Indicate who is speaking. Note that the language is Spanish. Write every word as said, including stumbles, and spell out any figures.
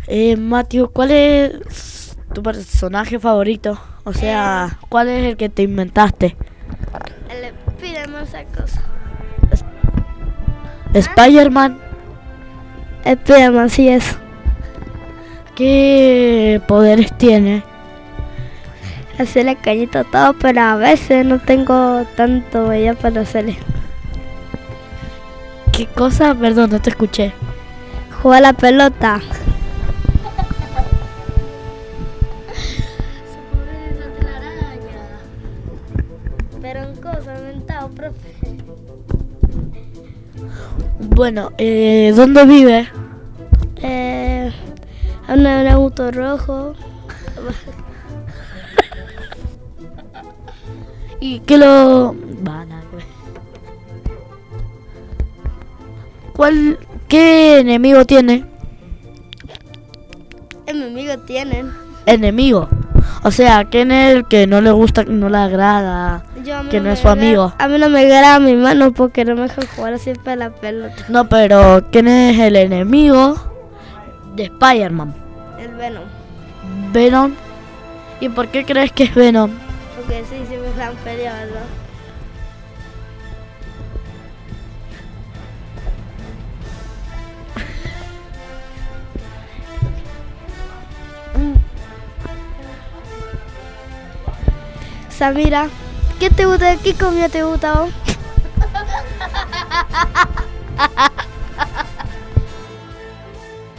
Speaker 1: Eh, Matthew, ¿cuál es tu personaje favorito? O sea, ¿cuál es el que te inventaste?
Speaker 2: El Spiderman esa cosa.
Speaker 1: ¿Spider-Man?
Speaker 2: Spiderman, sí es.
Speaker 1: ¿Qué poderes tiene?
Speaker 2: Hacerle cañito a todo, pero a veces no tengo tanto ella para hacerle.
Speaker 1: ¿Qué cosa? Perdón, no te escuché.
Speaker 2: Juega la pelota. Pero en cosas inventado, profe.
Speaker 1: Bueno, eh, ¿dónde vive?
Speaker 2: Eh, un, un auto rojo.
Speaker 1: ¿Y qué lo...? Van a ver. ¿Cuál... ¿Qué enemigo tiene?
Speaker 2: Enemigos tienen.
Speaker 1: Enemigo. O sea, ¿quién es el que no le gusta, no le agrada,
Speaker 2: Yo, a mí
Speaker 1: que
Speaker 2: no
Speaker 1: no
Speaker 2: me
Speaker 1: es su
Speaker 2: agrada-
Speaker 1: amigo?
Speaker 2: A mí no me agrada mi mano porque no me dejan jugar siempre la pelota.
Speaker 1: No, pero ¿quién es el enemigo de Spider-Man?
Speaker 2: El Venom.
Speaker 1: Venom. ¿Y por qué crees que es Venom?
Speaker 2: Porque sí, sí me han peleado, ¿verdad? Samira, ¿qué te gusta? ¿Qué comida te gusta? ¿Vos?